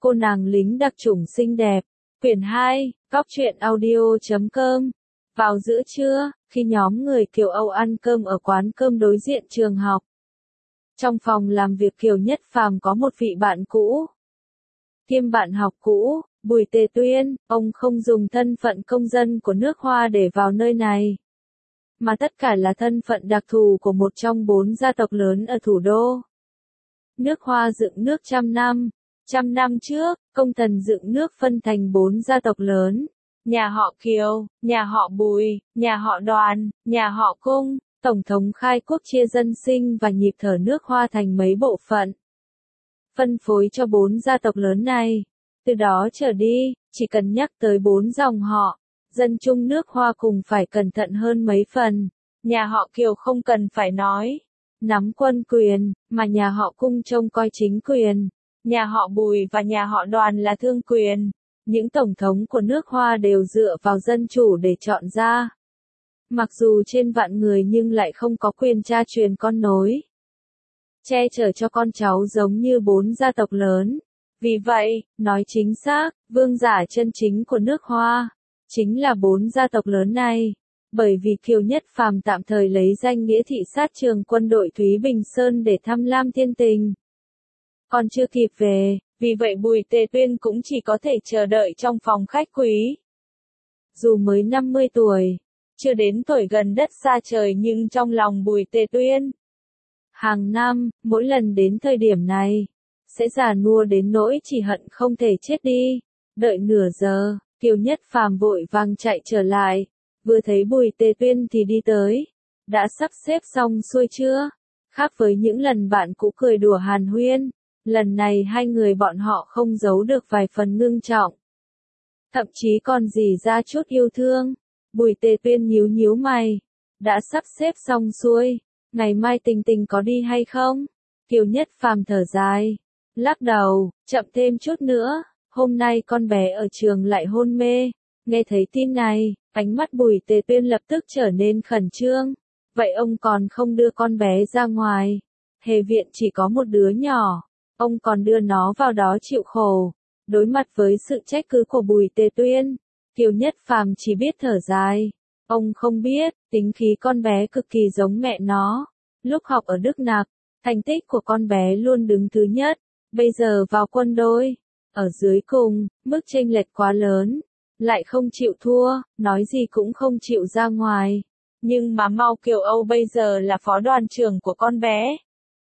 Cô nàng lính đặc chủng xinh đẹp. Quyển 2, Góc truyện audio.com. Vào giữa trưa, khi nhóm người Kiều Âu ăn cơm ở quán cơm đối diện trường học. Trong phòng làm việc Kiều Nhất Phàm có một vị bạn cũ. Kiêm bạn học cũ, Bùi Tề Tuyên, ông không dùng thân phận công dân của nước Hoa để vào nơi này. Mà tất cả là thân phận đặc thù của một trong 4 gia tộc lớn ở thủ đô. Nước Hoa dựng nước trăm năm trước, công thần dựng nước phân thành 4 gia tộc lớn. Nhà họ Kiều, nhà họ Bùi, nhà họ Đoàn, nhà họ Cung. Tổng thống khai quốc chia dân sinh và nhịp thở nước Hoa thành mấy bộ phận. Phân phối cho 4 gia tộc lớn này. Từ đó trở đi, chỉ cần nhắc tới 4 dòng họ, dân chung nước Hoa cùng phải cẩn thận hơn mấy phần. Nhà họ Kiều không cần phải nói, nắm quân quyền, mà nhà họ Cung trông coi chính quyền. Nhà họ Bùi và nhà họ Đoàn là thương quyền. Những tổng thống của nước Hoa đều dựa vào dân chủ để chọn ra. Mặc dù trên vạn người nhưng lại không có quyền cha truyền con nối. Che chở cho con cháu giống như 4 gia tộc lớn. Vì vậy, nói chính xác, vương giả chân chính của nước Hoa, chính là 4 gia tộc lớn này. Bởi vì Kiều Nhất Phàm tạm thời lấy danh nghĩa thị sát trường quân đội Thúy Bình Sơn để thăm Lam Thiên Tình. Còn chưa kịp về, vì vậy Bùi Tề Tuyên cũng chỉ có thể chờ đợi trong phòng khách quý. Dù mới 50 tuổi, chưa đến tuổi gần đất xa trời nhưng trong lòng Bùi Tề Tuyên. Hàng năm, mỗi lần đến thời điểm này, sẽ già nua đến nỗi chỉ hận không thể chết đi. Đợi nửa giờ, Kiều Nhất Phàm vội vàng chạy trở lại. Vừa thấy Bùi Tề Tuyên thì đi tới. Đã sắp xếp xong xuôi chưa? Khác với những lần bạn cũ cười đùa hàn huyên, lần này hai người bọn họ không giấu được vài phần ngưng trọng. Thậm chí còn rỉ ra chút yêu thương. Bùi Tề Tuyên nhíu nhíu mày. Đã sắp xếp xong xuôi, ngày mai Tình Tình có đi hay không? Kiều Nhất Phàm thở dài, lắc đầu, chậm thêm chút nữa, hôm nay con bé ở trường lại hôn mê. Nghe thấy tin này, ánh mắt Bùi Tề Tuyên lập tức trở nên khẩn trương. Vậy ông còn không đưa con bé ra ngoài? Hề viện chỉ có một đứa nhỏ, ông còn đưa nó vào đó chịu khổ. Đối mặt với sự trách cứ của Bùi Tề Tuyên, Kiều Nhất Phàm chỉ biết thở dài. Ông không biết, tính khí con bé cực kỳ giống mẹ nó. Lúc học ở Đức Nặc, thành tích của con bé luôn đứng thứ nhất. Bây giờ vào quân đội, ở dưới cùng, mức chênh lệch quá lớn. Lại không chịu thua, nói gì cũng không chịu ra ngoài. Nhưng mà Mao Kiều Âu bây giờ là phó đoàn trưởng của con bé.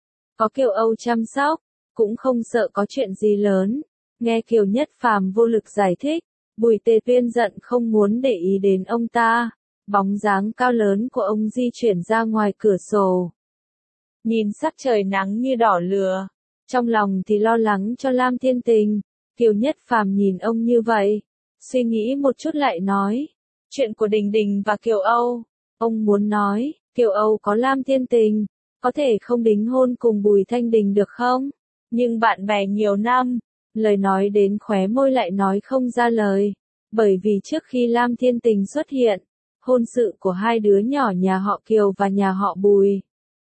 Có Kiều Âu chăm sóc, cũng không sợ có chuyện gì lớn. Nghe Kiều Nhất Phàm vô lực giải thích, Bùi Tề Tuyên giận không muốn để ý đến ông ta. Bóng dáng cao lớn của ông di chuyển ra ngoài cửa sổ. Nhìn sắc trời nắng như đỏ lửa, trong lòng thì lo lắng cho Lam Thiên Tình. Kiều Nhất Phàm nhìn ông như vậy, suy nghĩ một chút lại nói, chuyện của Đình Đình và Kiều Âu. Ông muốn nói, Kiều Âu có Lam Thiên Tình, có thể không đính hôn cùng Bùi Thanh Đình được không? Nhưng bạn bè nhiều năm, lời nói đến khóe môi lại nói không ra lời. Bởi vì trước khi Lam Thiên Tình xuất hiện, hôn sự của hai đứa nhỏ nhà họ Kiều và nhà họ Bùi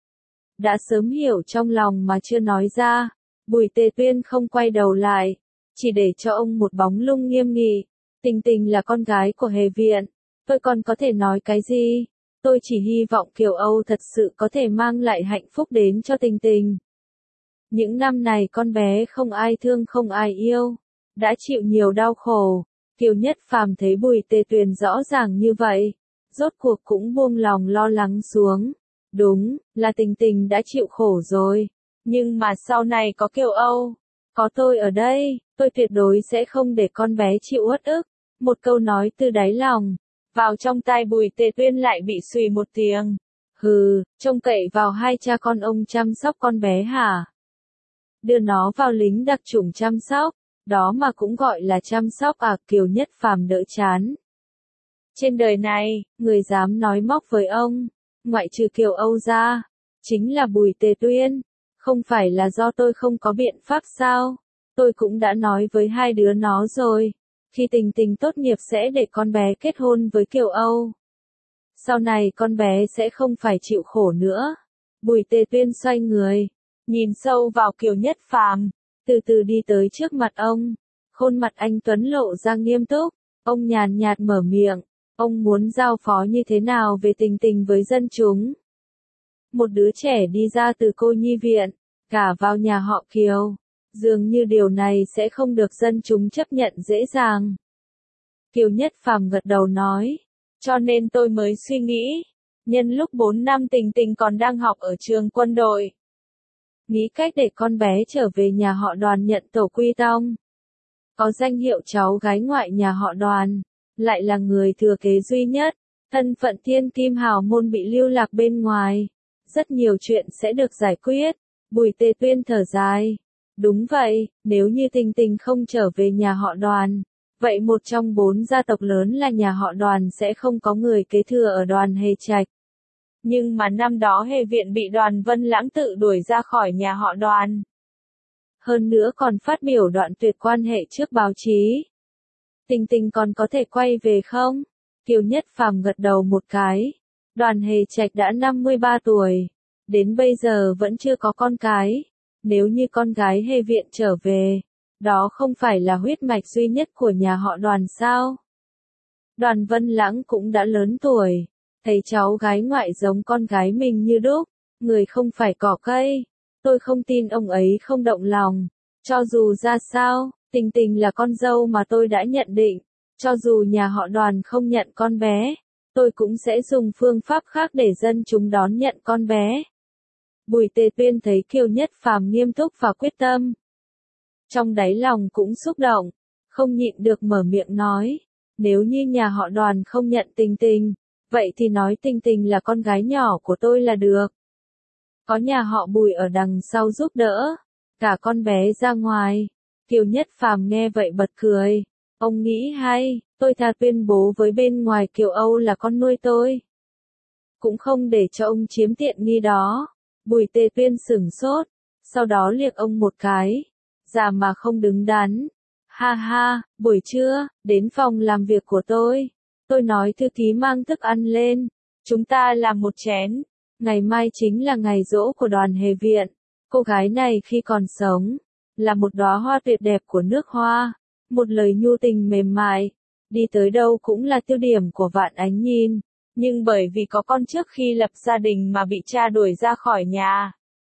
đã sớm hiểu trong lòng mà chưa nói ra. Bùi Tề Tuyên không quay đầu lại, chỉ để cho ông một bóng lưng nghiêm nghị. Tình Tình là con gái của Hề viện, tôi còn có thể nói cái gì? Tôi chỉ hy vọng Kiều Âu thật sự có thể mang lại hạnh phúc đến cho Tình Tình. Những năm này con bé không ai thương không ai yêu, đã chịu nhiều đau khổ. Kiều Nhất Phàm thấy Bùi Tề Tuyên rõ ràng như vậy, rốt cuộc cũng buông lòng lo lắng xuống. Đúng, là Tình Tình đã chịu khổ rồi. Nhưng mà sau này có Kiều Âu, có tôi ở đây, tôi tuyệt đối sẽ không để con bé chịu uất ức. Một câu nói từ đáy lòng, vào trong tai Bùi Tề Tuyên lại bị xùy một tiếng. Hừ, trông cậy vào hai cha con ông chăm sóc con bé hả? Đưa nó vào lính đặc chủng chăm sóc, đó mà cũng gọi là chăm sóc à? Kiều Nhất Phàm đỡ chán. Trên đời này, người dám nói móc với ông, ngoại trừ Kiều Âu ra, chính là Bùi Tề Tuyên. Không phải là do tôi không có biện pháp sao? Tôi cũng đã nói với hai đứa nó rồi. Khi Tình Tình tốt nghiệp sẽ để con bé kết hôn với Kiều Âu. Sau này con bé sẽ không phải chịu khổ nữa. Bùi Tề Tuyên xoay người, nhìn sâu vào Kiều Nhất Phàm, từ từ đi tới trước mặt ông. Khuôn mặt anh Tuấn lộ ra nghiêm túc, ông nhàn nhạt mở miệng, ông muốn giao phó như thế nào về tình tình với dân chúng. Một đứa trẻ đi ra từ cô nhi viện, gả vào nhà họ Kiều, dường như điều này sẽ không được dân chúng chấp nhận dễ dàng. Kiều Nhất Phàm gật đầu nói, cho nên tôi mới suy nghĩ, nhân lúc 4 năm tình tình còn đang học ở trường quân đội, nghĩ cách để con bé trở về nhà họ Đoàn nhận tổ quy tông. Có danh hiệu cháu gái ngoại nhà họ Đoàn, lại là người thừa kế duy nhất, thân phận thiên kim hào môn bị lưu lạc bên ngoài, rất nhiều chuyện sẽ được giải quyết. Bùi Tề Tuyên thở dài, đúng vậy, nếu như tình tình không trở về nhà họ Đoàn, vậy một trong 4 gia tộc lớn là nhà họ Đoàn sẽ không có người kế thừa ở Đoàn Hề Trạch. Nhưng mà năm đó Hề Viện bị Đoàn Vân Lãng tự đuổi ra khỏi nhà họ Đoàn. Hơn nữa còn phát biểu đoạn tuyệt quan hệ trước báo chí. Tình tình còn có thể quay về không? Kiều Nhất Phàm gật đầu một cái. Đoàn Hề Trạch đã 53 tuổi. Đến bây giờ vẫn chưa có con cái. Nếu như con gái Hề Viện trở về, đó không phải là huyết mạch duy nhất của nhà họ Đoàn sao? Đoàn Vân Lãng cũng đã lớn tuổi. Thấy cháu gái ngoại giống con gái mình như đúc. Người không phải cỏ cây. Tôi không tin ông ấy không động lòng. Cho dù ra sao, tình tình là con dâu mà tôi đã nhận định. Cho dù nhà họ Đoàn không nhận con bé, tôi cũng sẽ dùng phương pháp khác để dân chúng đón nhận con bé. Bùi Tề Tuyên thấy Kiều Nhất Phàm nghiêm túc và quyết tâm. Trong đáy lòng cũng xúc động, không nhịn được mở miệng nói. Nếu như nhà họ Đoàn không nhận tình tình, vậy thì nói tình tình là con gái nhỏ của tôi là được. Có nhà họ Bùi ở đằng sau giúp đỡ, cả con bé ra ngoài. Kiều Nhất Phàm nghe vậy bật cười. Ông nghĩ hay, tôi thà tuyên bố với bên ngoài Kiều Âu là con nuôi tôi. Cũng không để cho ông chiếm tiện nghi đó. Bùi Tề Tuyên sửng sốt, sau đó liếc ông một cái. Già mà không đứng đắn. Ha ha, buổi trưa, đến phòng làm việc của tôi. Tôi nói thư ký mang thức ăn lên. Chúng ta làm một chén. Ngày mai chính là ngày giỗ của Đoàn Hề Viện. Cô gái này khi còn sống, là một đóa hoa tuyệt đẹp của nước Hoa. Một lời nhu tình mềm mại, đi tới đâu cũng là tiêu điểm của vạn ánh nhìn. Nhưng bởi vì có con trước khi lập gia đình mà bị cha đuổi ra khỏi nhà.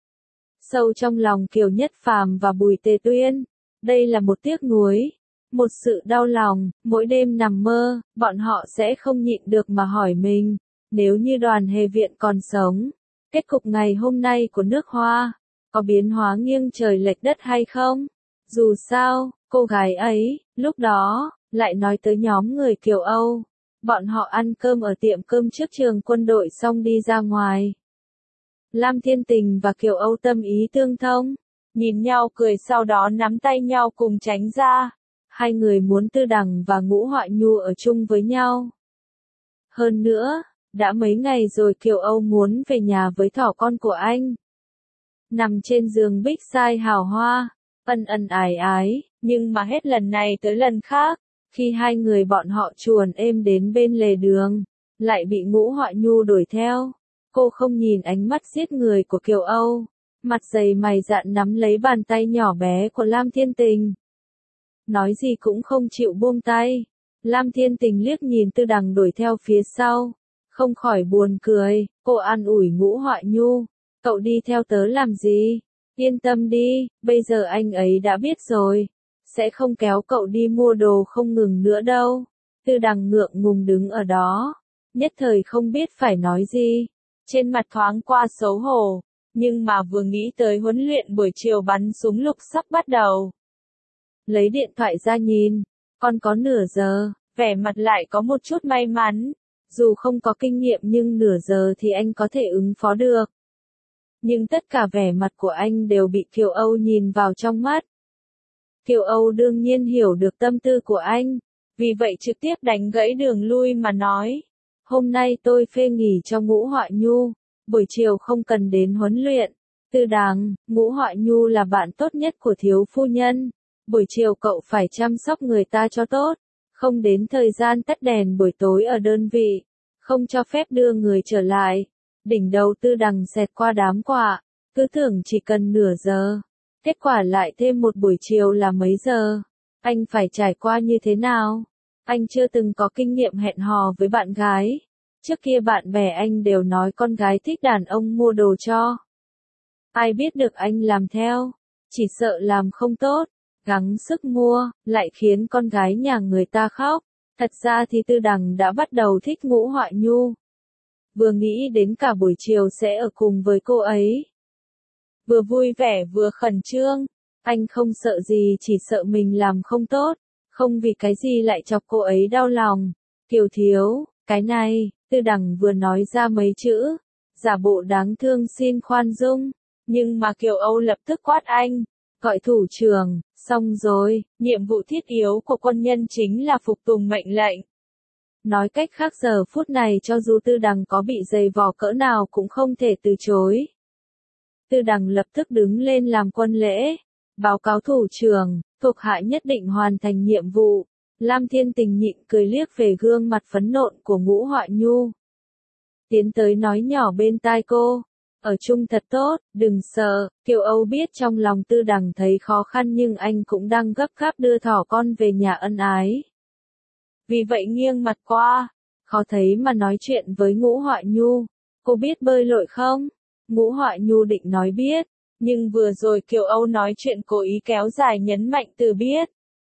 Sâu trong lòng Kiều Nhất Phàm và Bùi Tề Tuyên, đây là một tiếc nuối, một sự đau lòng. Mỗi đêm nằm mơ, bọn họ sẽ không nhịn được mà hỏi mình, nếu như Đoàn Hề Viện còn sống, kết cục ngày hôm nay của nước Hoa, có biến hóa nghiêng trời lệch đất hay không? Dù sao, cô gái ấy, lúc đó, lại nói tới nhóm người Kiều Âu. Bọn họ ăn cơm ở tiệm cơm trước trường quân đội xong đi ra ngoài. Lam Thiên Tình và Kiều Âu tâm ý tương thông, nhìn nhau cười sau đó nắm tay nhau cùng tránh ra. Hai người muốn Tư Đằng và Ngũ Họa Nhu ở chung với nhau. Hơn nữa, đã mấy ngày rồi Kiều Âu muốn về nhà với thỏ con của anh. Nằm trên giường bích sai hào hoa, ân ân ái ái, nhưng mà hết lần này tới lần khác, khi hai người bọn họ chuồn êm đến bên lề đường, lại bị Ngũ Họa Nhu đuổi theo. Cô không nhìn ánh mắt giết người của Kiều Âu, mặt dày mày dạn nắm lấy bàn tay nhỏ bé của Lam Thiên Tình. Nói gì cũng không chịu buông tay. Lam Thiên Tình liếc nhìn Tư Đằng đuổi theo phía sau, không khỏi buồn cười. Cô an ủi Ngũ Họa Nhu, cậu đi theo tớ làm gì? Yên tâm đi, bây giờ anh ấy đã biết rồi, sẽ không kéo cậu đi mua đồ không ngừng nữa đâu. Tư Đằng ngượng ngùng đứng ở đó, nhất thời không biết phải nói gì, trên mặt thoáng qua xấu hổ, nhưng mà vừa nghĩ tới huấn luyện buổi chiều bắn súng lục sắp bắt đầu. Lấy điện thoại ra nhìn, còn có nửa giờ, vẻ mặt lại có một chút may mắn, dù không có kinh nghiệm nhưng nửa giờ thì anh có thể ứng phó được. Nhưng tất cả vẻ mặt của anh đều bị Kiều Âu nhìn vào trong mắt. Kiều Âu đương nhiên hiểu được tâm tư của anh, vì vậy trực tiếp đánh gãy đường lui mà nói. Hôm nay tôi phê nghỉ cho Ngũ Họa Nhu, buổi chiều không cần đến huấn luyện. Tư Đằng, Ngũ Họa Nhu là bạn tốt nhất của thiếu phu nhân. Buổi chiều cậu phải chăm sóc người ta cho tốt, không đến thời gian tắt đèn buổi tối ở đơn vị, không cho phép đưa người trở lại. Đỉnh đầu Tư Đằng xẹt qua đám quạ, cứ tưởng chỉ cần nửa giờ, kết quả lại thêm một buổi chiều là mấy giờ. Anh phải trải qua như thế nào? Anh chưa từng có kinh nghiệm hẹn hò với bạn gái. Trước kia bạn bè anh đều nói con gái thích đàn ông mua đồ cho. Ai biết được anh làm theo, chỉ sợ làm không tốt, gắng sức mua, lại khiến con gái nhà người ta khóc. Thật ra thì Tư Đằng đã bắt đầu thích Ngũ Họa Nhu. Vừa nghĩ đến cả buổi chiều sẽ ở cùng với cô ấy. Vừa vui vẻ vừa khẩn trương, anh không sợ gì chỉ sợ mình làm không tốt, không vì cái gì lại chọc cô ấy đau lòng. Kiều Thiếu, cái này, Tư Đằng vừa nói ra mấy chữ, giả bộ đáng thương xin khoan dung, nhưng mà Kiều Âu lập tức quát anh, gọi thủ trưởng, xong rồi, nhiệm vụ thiết yếu của quân nhân chính là phục tùng mệnh lệnh. Nói cách khác giờ phút này cho dù Tư Đằng có bị dày vò cỡ nào cũng không thể từ chối. Tư Đằng lập tức đứng lên làm quân lễ, báo cáo thủ trưởng, thuộc hạ nhất định hoàn thành nhiệm vụ. Lam Thiên Tình nhịn cười liếc về gương mặt phấn nộn của Ngũ Họa Nhu. Tiến tới nói nhỏ bên tai cô, ở chung thật tốt, đừng sợ. Kiều Âu biết trong lòng Tư Đằng thấy khó khăn nhưng anh cũng đang gấp gáp đưa thỏ con về nhà ân ái. Vì vậy nghiêng mặt qua, khó thấy mà nói chuyện với Ngũ Họa Nhu, cô biết bơi lội không? Ngũ Họa Nhu định nói biết, nhưng vừa rồi Kiều Âu nói chuyện cố ý kéo dài nhấn mạnh từ biết.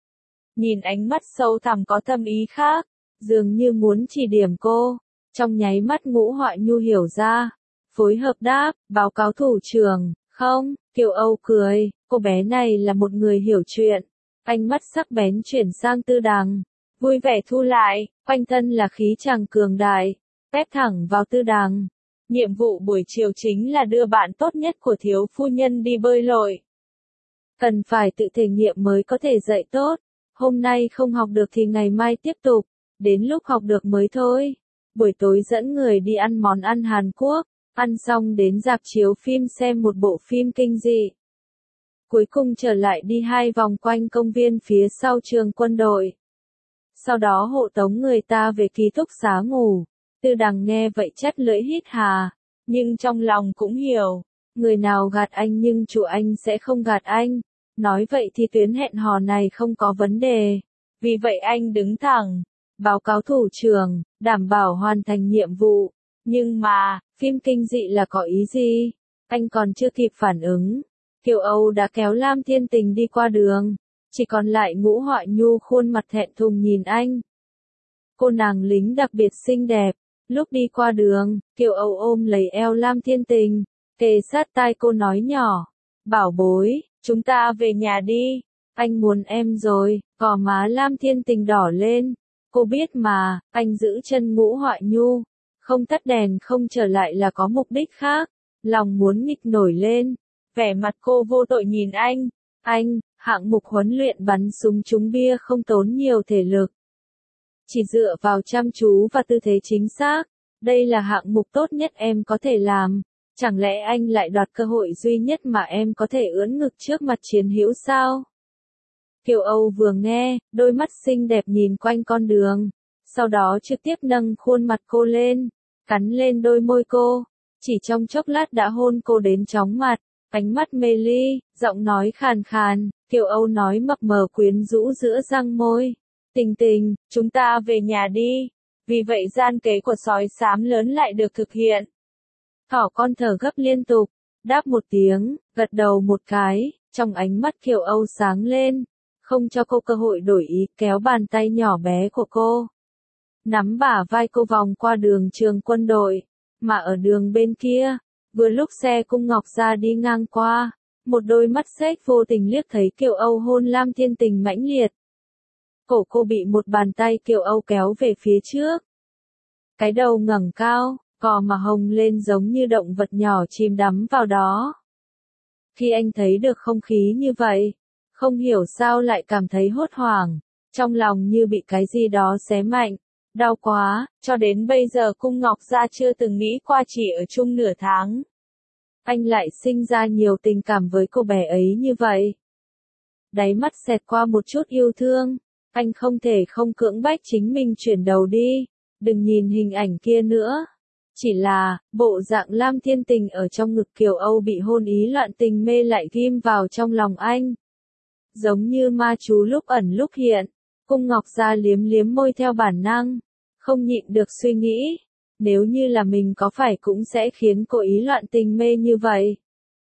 Nhìn ánh mắt sâu thẳm có thâm ý khác, dường như muốn chỉ điểm cô, trong nháy mắt Ngũ Họa Nhu hiểu ra, phối hợp đáp, báo cáo thủ trưởng, không, Kiều Âu cười, cô bé này là một người hiểu chuyện, ánh mắt sắc bén chuyển sang Tư Đằng, vui vẻ thu lại, quanh thân là khí chàng cường đại, tép thẳng vào Tư Đằng. Nhiệm vụ buổi chiều chính là đưa bạn tốt nhất của thiếu phu nhân đi bơi lội. Cần phải tự thể nghiệm mới có thể dạy tốt. Hôm nay không học được thì ngày mai tiếp tục, đến lúc học được mới thôi. Buổi tối dẫn người đi ăn món ăn Hàn Quốc, ăn xong đến rạp chiếu phim xem một bộ phim kinh dị. Cuối cùng trở lại đi 2 vòng quanh công viên phía sau trường quân đội. Sau đó hộ tống người ta về ký túc xá ngủ. Tư Đằng nghe vậy chắt lưỡi hít hà, nhưng trong lòng cũng hiểu, người nào gạt anh nhưng chủ anh sẽ không gạt anh. Nói vậy thì tuyến hẹn hò này không có vấn đề. Vì vậy anh đứng thẳng, báo cáo thủ trưởng, đảm bảo hoàn thành nhiệm vụ. Nhưng mà, phim kinh dị là có ý gì? Anh còn chưa kịp phản ứng. Kiều Âu đã kéo Lam Thiên Tình đi qua đường. Chỉ còn lại Ngũ Họa Nhu khuôn mặt thẹn thùng nhìn anh. Cô nàng lính đặc biệt xinh đẹp. Lúc đi qua đường, Kiều Âu ôm lấy eo Lam Thiên Tình, kề sát tai cô nói nhỏ. Bảo bối, chúng ta về nhà đi. Anh muốn em rồi, gò má Lam Thiên Tình đỏ lên. Cô biết mà, anh giữ chân Ngũ Họa Nhu. Không tắt đèn không trở lại là có mục đích khác. Lòng muốn nghịch nổi lên. Vẻ mặt cô vô tội nhìn anh. Anh, hạng mục huấn luyện bắn súng trúng bia không tốn nhiều thể lực. Chỉ dựa vào chăm chú và tư thế chính xác. Đây là hạng mục tốt nhất em có thể làm. Chẳng lẽ anh lại đoạt cơ hội duy nhất mà em có thể ưỡn ngực trước mặt chiến hữu sao? Kiều Âu vừa nghe, đôi mắt xinh đẹp nhìn quanh con đường. Sau đó trực tiếp nâng khuôn mặt cô lên, cắn lên đôi môi cô. Chỉ trong chốc lát đã hôn cô đến chóng mặt, ánh mắt mê ly, giọng nói khàn khàn. Kiều Âu nói mập mờ quyến rũ giữa răng môi. Tình Tình, chúng ta về nhà đi. Vì vậy gian kế của sói xám lớn lại được thực hiện. Thỏ con thở gấp liên tục, đáp một tiếng, gật đầu một cái, trong ánh mắt Kiều Âu sáng lên, không cho cô cơ hội đổi ý, kéo bàn tay nhỏ bé của cô. Nắm bả vai cô vòng qua đường trường quân đội, mà ở đường bên kia, vừa lúc xe cung ngọc ra đi ngang qua, một đôi mắt xếch vô tình liếc thấy Kiều Âu hôn Lam Thiên Tình mãnh liệt. Cổ cô bị một bàn tay Kiều Âu kéo về phía trước. Cái đầu ngẩng cao, cò mà hồng lên giống như động vật nhỏ chìm đắm vào đó. Khi anh thấy được không khí như vậy, không hiểu sao lại cảm thấy hốt hoảng, trong lòng như bị cái gì đó xé mạnh, đau quá, cho đến bây giờ Cung Ngọc Gia chưa từng nghĩ qua chỉ ở chung nửa tháng. Anh lại sinh ra nhiều tình cảm với cô bé ấy như vậy. Đáy mắt xẹt qua một chút yêu thương, anh không thể không cưỡng bách chính mình chuyển đầu đi, đừng nhìn hình ảnh kia nữa. Chỉ là, bộ dạng Lam Thiên Tình ở trong ngực Kiều Âu bị hôn ý loạn tình mê lại ghim vào trong lòng anh. Giống như ma chú lúc ẩn lúc hiện, Cung Ngọc Gia liếm liếm môi theo bản năng, không nhịn được suy nghĩ, nếu như là mình có phải cũng sẽ khiến cô ý loạn tình mê như vậy.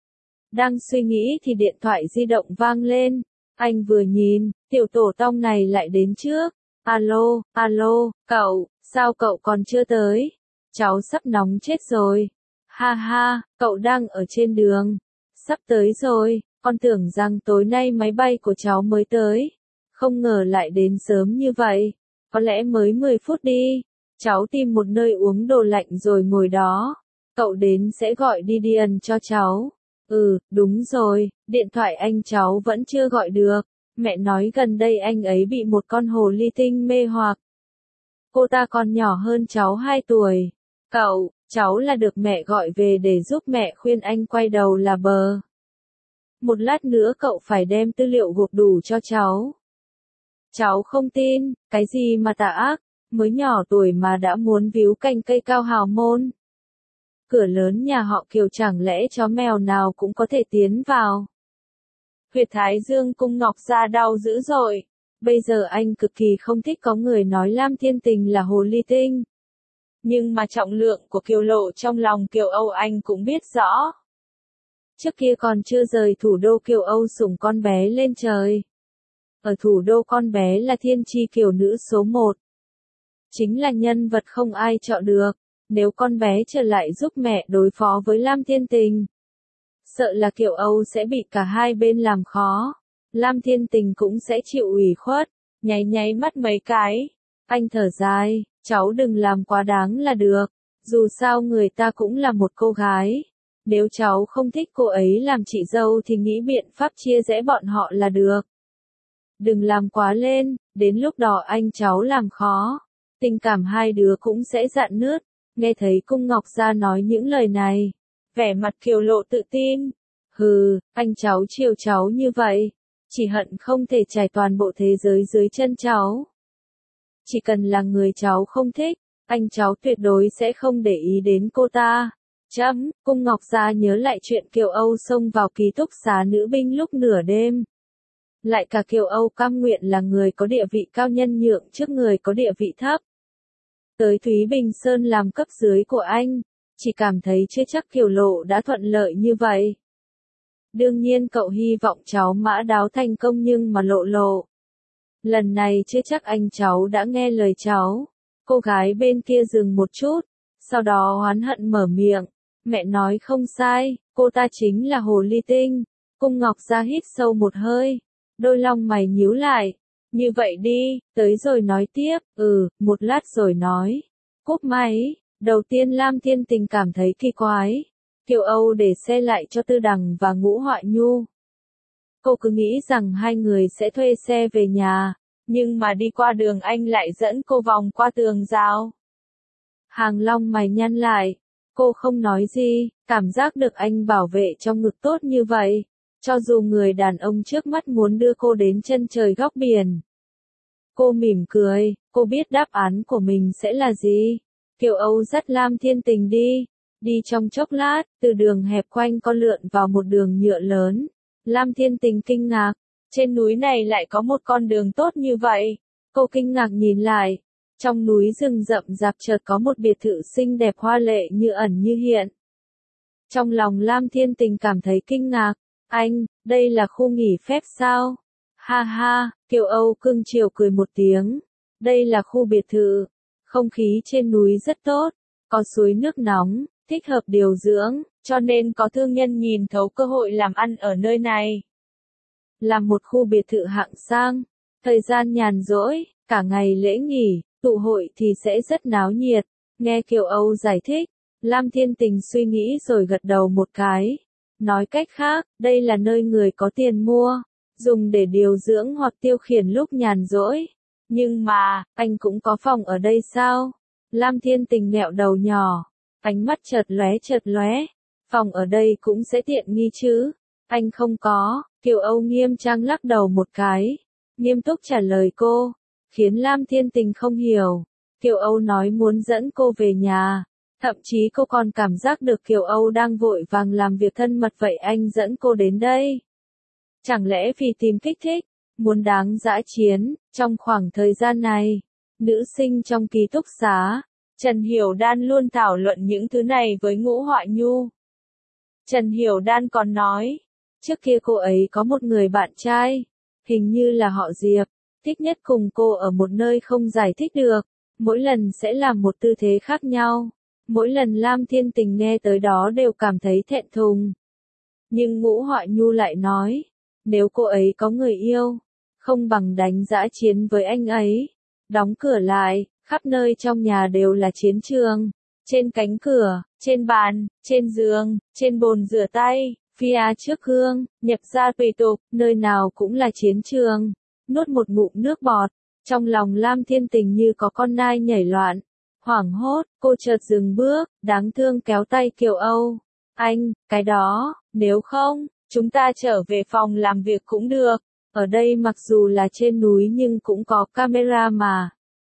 Đang suy nghĩ thì điện thoại di động vang lên, anh vừa nhìn, tiểu tổ tông này lại đến trước. Alo, alo, cậu, sao cậu còn chưa tới? Cháu sắp nóng chết rồi. Ha ha, cậu đang ở trên đường. Sắp tới rồi, con tưởng rằng tối nay máy bay của cháu mới tới. Không ngờ lại đến sớm như vậy. Có lẽ mới 10 phút đi. Cháu tìm một nơi uống đồ lạnh rồi ngồi đó. Cậu đến sẽ gọi Didion cho cháu. Ừ, đúng rồi, điện thoại anh cháu vẫn chưa gọi được. Mẹ nói gần đây anh ấy bị một con hồ ly tinh mê hoặc. Cô ta còn nhỏ hơn cháu 2 tuổi. Cháu là được mẹ gọi về để giúp mẹ khuyên anh quay đầu là bờ. Một lát nữa cậu phải đem tư liệu gộp đủ cho cháu. Cháu không tin, cái gì mà tà ác, mới nhỏ tuổi mà đã muốn víu cành cây cao hào môn. Cửa lớn nhà họ Kiều chẳng lẽ chó mèo nào cũng có thể tiến vào. Huyệt thái dương Cung Ngọc Gia đau dữ dội. Bây giờ anh cực kỳ không thích có người nói Lam Thiên Tình là hồ ly tinh. Nhưng mà trọng lượng của Kiều Lộ trong lòng Kiều Âu anh cũng biết rõ. Trước kia còn chưa rời thủ đô Kiều Âu sủng con bé lên trời. Ở thủ đô con bé là thiên chi kiều nữ số 1. Chính là nhân vật không ai chọn được. Nếu con bé trở lại giúp mẹ đối phó với Lam Thiên Tình, sợ là Kiều Âu sẽ bị cả hai bên làm khó. Lam Thiên Tình cũng sẽ chịu ủy khuất, nháy mắt mấy cái. Anh thở dài, cháu đừng làm quá đáng là được. Dù sao người ta cũng là một cô gái. Nếu cháu không thích cô ấy làm chị dâu thì nghĩ biện pháp chia rẽ bọn họ là được. Đừng làm quá lên, đến lúc đó anh cháu làm khó. Tình cảm hai đứa cũng sẽ rạn nứt. Nghe thấy Cung Ngọc Gia nói những lời này, vẻ mặt Kiều Lộ tự tin. Hừ, anh cháu chiều cháu như vậy, chỉ hận không thể trải toàn bộ thế giới dưới chân cháu. Chỉ cần là người cháu không thích, anh cháu tuyệt đối sẽ không để ý đến cô ta. Cung Ngọc Gia nhớ lại chuyện Kiều Âu xông vào ký túc xá nữ binh lúc nửa đêm. Lại cả Kiều Âu cam nguyện là người có địa vị cao nhân nhượng trước người có địa vị thấp. Tới Thúy Bình Sơn làm cấp dưới của anh, chỉ cảm thấy chưa chắc Kiều Lộ đã thuận lợi như vậy. Đương nhiên cậu hy vọng cháu Mã Đáo thành công nhưng mà lộ. Lần này chưa chắc anh cháu đã nghe lời cháu. Cô gái bên kia dừng một chút, sau đó oán hận mở miệng. Mẹ nói không sai, cô ta chính là hồ ly tinh. Cung Ngọc Gia hít sâu một hơi, đôi lông mày nhíu lại. Như vậy đi, tới rồi nói tiếp, một lát rồi nói. Cúp máy, đầu tiên Lam Thiên Tình cảm thấy kỳ quái. Kiều Âu để xe lại cho Tư Đằng và Ngũ Họa Nhu. Cô cứ nghĩ rằng hai người sẽ thuê xe về nhà, nhưng mà đi qua đường anh lại dẫn cô vòng qua tường rào. Hàng lông mày nhăn lại, cô không nói gì, cảm giác được anh bảo vệ trong ngực tốt như vậy. Cho dù người đàn ông trước mắt muốn đưa cô đến chân trời góc biển. Cô mỉm cười, cô biết đáp án của mình sẽ là gì. Kiều Âu dắt Lam Thiên Tình đi. Đi trong chốc lát, từ đường hẹp quanh con lượn vào một đường nhựa lớn. Lam Thiên Tình kinh ngạc. Trên núi này lại có một con đường tốt như vậy. Cô kinh ngạc nhìn lại. Trong núi rừng rậm rạp chợt có một biệt thự xinh đẹp hoa lệ như ẩn như hiện. Trong lòng Lam Thiên Tình cảm thấy kinh ngạc. Anh, đây là khu nghỉ phép sao? Ha ha, Kiều Âu cưng chiều cười một tiếng. Đây là khu biệt thự. Không khí trên núi rất tốt. Có suối nước nóng, thích hợp điều dưỡng, cho nên có thương nhân nhìn thấu cơ hội làm ăn ở nơi này. Là một khu biệt thự hạng sang, thời gian nhàn rỗi, cả ngày lễ nghỉ, tụ hội thì sẽ rất náo nhiệt. Nghe Kiều Âu giải thích, Lam Thiên Tình suy nghĩ rồi gật đầu một cái. Nói cách khác, đây là nơi người có tiền mua, dùng để điều dưỡng hoặc tiêu khiển lúc nhàn rỗi. Nhưng mà, anh cũng có phòng ở đây sao? Lam Thiên Tình nghẹo đầu nhỏ, ánh mắt chợt lóe. Phòng ở đây cũng sẽ tiện nghi chứ? Anh không có. Kiều Âu nghiêm trang lắc đầu một cái, nghiêm túc trả lời cô, khiến Lam Thiên Tình không hiểu. Kiều Âu nói muốn dẫn cô về nhà. Thậm chí cô còn cảm giác được Kiều Âu đang vội vàng làm việc thân mật vậy anh dẫn cô đến đây. Chẳng lẽ vì tìm kích thích, muốn đáng dã chiến. Trong khoảng thời gian này, nữ sinh trong ký túc xá, Trần Hiểu Đan luôn thảo luận những thứ này với Ngũ Họa Nhu. Trần Hiểu Đan còn nói, trước kia cô ấy có một người bạn trai, hình như là họ Diệp, thích nhất cùng cô ở một nơi không giải thích được, mỗi lần sẽ làm một tư thế khác nhau. Mỗi lần Lam Thiên Tình nghe tới đó đều cảm thấy thẹn thùng. Nhưng Ngũ Họa Nhu lại nói, nếu cô ấy có người yêu, không bằng đánh dã chiến với anh ấy. Đóng cửa lại, khắp nơi trong nhà đều là chiến trường. Trên cánh cửa, trên bàn, trên giường, trên bồn rửa tay, phía trước gương, nhập ra tùy tục, nơi nào cũng là chiến trường. Nuốt một ngụm nước bọt, trong lòng Lam Thiên Tình như có con nai nhảy loạn. Hoảng hốt, cô chợt dừng bước, đáng thương kéo tay Kiều Âu. Anh, cái đó, nếu không, chúng ta trở về phòng làm việc cũng được. Ở đây mặc dù là trên núi nhưng cũng có camera mà.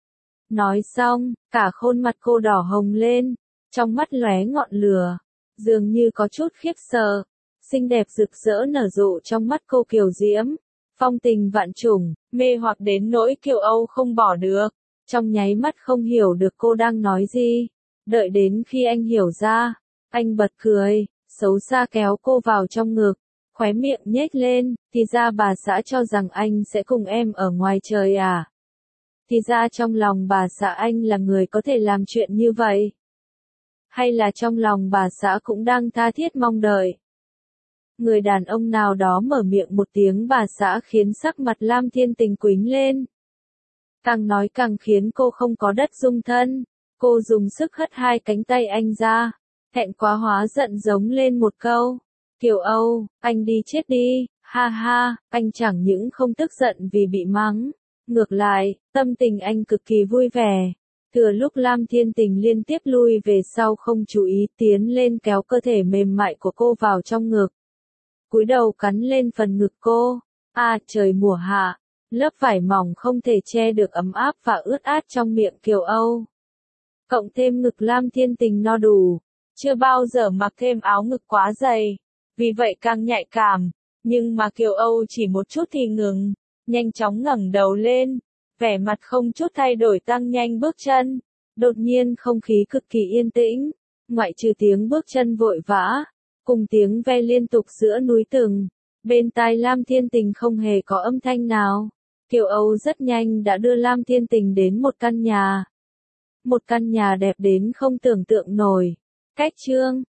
Nói xong, cả khuôn mặt cô đỏ hồng lên, trong mắt lóe ngọn lửa, dường như có chút khiếp sợ. Xinh đẹp rực rỡ nở rộ trong mắt cô kiều diễm, phong tình vạn trùng, mê hoặc đến nỗi Kiều Âu không bỏ được. Trong nháy mắt không hiểu được cô đang nói gì. Đợi đến khi anh hiểu ra, anh bật cười, xấu xa kéo cô vào trong ngực, khóe miệng nhếch lên, thì ra bà xã cho rằng anh sẽ cùng em ở ngoài trời à? Thì ra trong lòng bà xã anh là người có thể làm chuyện như vậy? Hay là trong lòng bà xã cũng đang tha thiết mong đợi? Người đàn ông nào đó mở miệng một tiếng bà xã khiến sắc mặt Lam Thiên Tình quĩnh lên. Càng nói càng khiến cô không có đất dung thân. Cô dùng sức hất hai cánh tay anh ra, thẹn quá hóa giận giống lên một câu. Kiều Âu, anh đi chết đi, ha ha, anh chẳng những không tức giận vì bị mắng. Ngược lại, tâm tình anh cực kỳ vui vẻ. Thừa lúc Lam Thiên Tình liên tiếp lui về sau không chú ý tiến lên kéo cơ thể mềm mại của cô vào trong ngực. Cúi đầu cắn lên phần ngực cô. Trời mùa hạ, lớp vải mỏng không thể che được ấm áp và ướt át trong miệng Kiều Âu. Cộng thêm ngực Lam Thiên Tình no đủ, chưa bao giờ mặc thêm áo ngực quá dày, vì vậy càng nhạy cảm. Nhưng mà Kiều Âu chỉ một chút thì ngừng, nhanh chóng ngẩng đầu lên, vẻ mặt không chút thay đổi tăng nhanh bước chân. Đột nhiên không khí cực kỳ yên tĩnh, ngoại trừ tiếng bước chân vội vã, cùng tiếng ve liên tục giữa núi rừng. Bên tai Lam Thiên Tình không hề có âm thanh nào. Kiều Âu rất nhanh đã đưa Lam Thiên Tình đến một căn nhà. Một căn nhà đẹp đến không tưởng tượng nổi. Cách chương